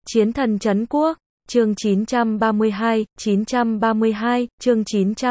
Chiến thần trấn quốc, chương 932, chương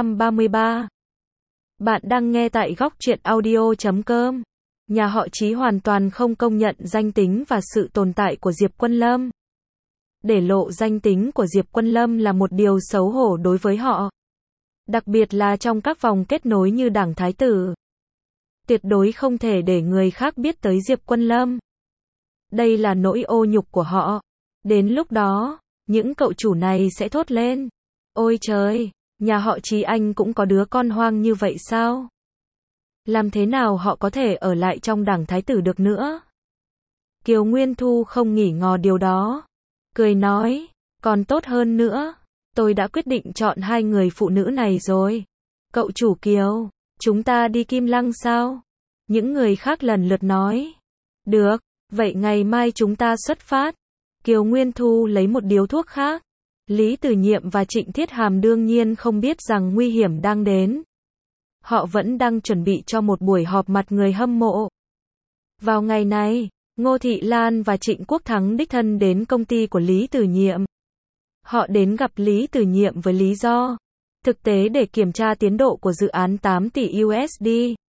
933. Bạn đang nghe tại góc truyện audio.com. Nhà họ Chí hoàn toàn không công nhận danh tính và sự tồn tại của Diệp Quân Lâm. Để lộ danh tính của Diệp Quân Lâm là một điều xấu hổ đối với họ. Đặc biệt là trong các vòng kết nối như Đảng Thái Tử. Tuyệt đối không thể để người khác biết tới Diệp Quân Lâm. Đây là nỗi ô nhục của họ. Đến lúc đó, những cậu chủ này sẽ thốt lên. Ôi trời, nhà họ Chí anh cũng có đứa con hoang như vậy sao? Làm thế nào họ có thể ở lại trong Đảng Thái Tử được nữa? Kiều Nguyên Thu không nghỉ ngò điều đó. Cười nói, còn tốt hơn nữa. Tôi đã quyết định chọn hai người phụ nữ này rồi. Cậu chủ Kiều, chúng ta đi Kim Lăng sao? Những người khác lần lượt nói. Được, vậy ngày mai chúng ta xuất phát. Kiều Nguyên Thu lấy một điếu thuốc khác. Lý Tử Nhiệm và Trịnh Thiết Hàm đương nhiên không biết rằng nguy hiểm đang đến. Họ vẫn đang chuẩn bị cho một buổi họp mặt người hâm mộ. Vào ngày này, Ngô Thị Lan và Trịnh Quốc Thắng đích thân đến công ty của Lý Tử Nhiệm. Họ đến gặp Lý Tử Nhiệm với lý do thực tế để kiểm tra tiến độ của dự án 8 tỷ USD.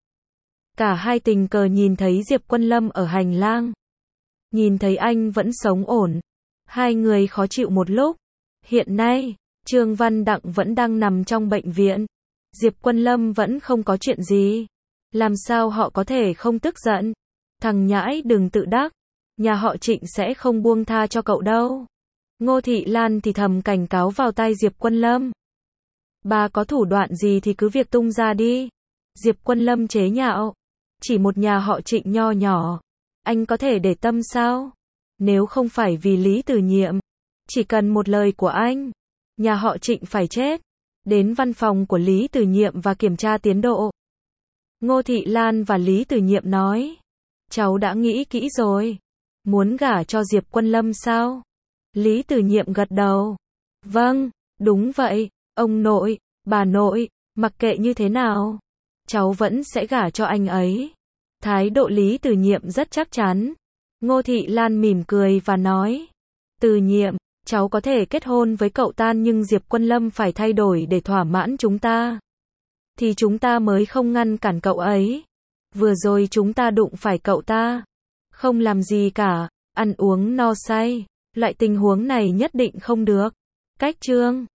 Cả hai tình cờ nhìn thấy Diệp Quân Lâm ở hành lang. Nhìn thấy anh vẫn sống ổn. Hai người khó chịu một lúc. Hiện nay, Trương Văn Đặng vẫn đang nằm trong bệnh viện. Diệp Quân Lâm vẫn không có chuyện gì. Làm sao họ có thể không tức giận? Thằng nhãi đừng tự đắc. Nhà họ Trịnh sẽ không buông tha cho cậu đâu. Ngô Thị Lan thì thầm cảnh cáo vào tai Diệp Quân Lâm. Bà có thủ đoạn gì thì cứ việc tung ra đi. Diệp Quân Lâm chế nhạo. Chỉ một nhà họ Trịnh nho nhỏ. Anh có thể để tâm sao? Nếu không phải vì Lý Tử Nhiệm, chỉ cần một lời của anh, nhà họ Trịnh phải chết. Đến văn phòng của Lý Tử Nhiệm và kiểm tra tiến độ. Ngô Thị Lan và Lý Tử Nhiệm nói. Cháu đã nghĩ kỹ rồi. Muốn gả cho Diệp Quân Lâm sao? Lý Tử Nhiệm gật đầu. Vâng, đúng vậy, ông nội, bà nội, mặc kệ như thế nào, cháu vẫn sẽ gả cho anh ấy. Thái độ Lý Tử Nhiệm rất chắc chắn. Ngô Thị Lan mỉm cười và nói. Tử Nhiệm, cháu có thể kết hôn với cậu ta nhưng Diệp Quân Lâm phải thay đổi để thỏa mãn chúng ta. Thì chúng ta mới không ngăn cản cậu ấy. Vừa rồi chúng ta đụng phải cậu ta. Không làm gì cả, ăn uống no say. Loại tình huống này nhất định không được. Cách chương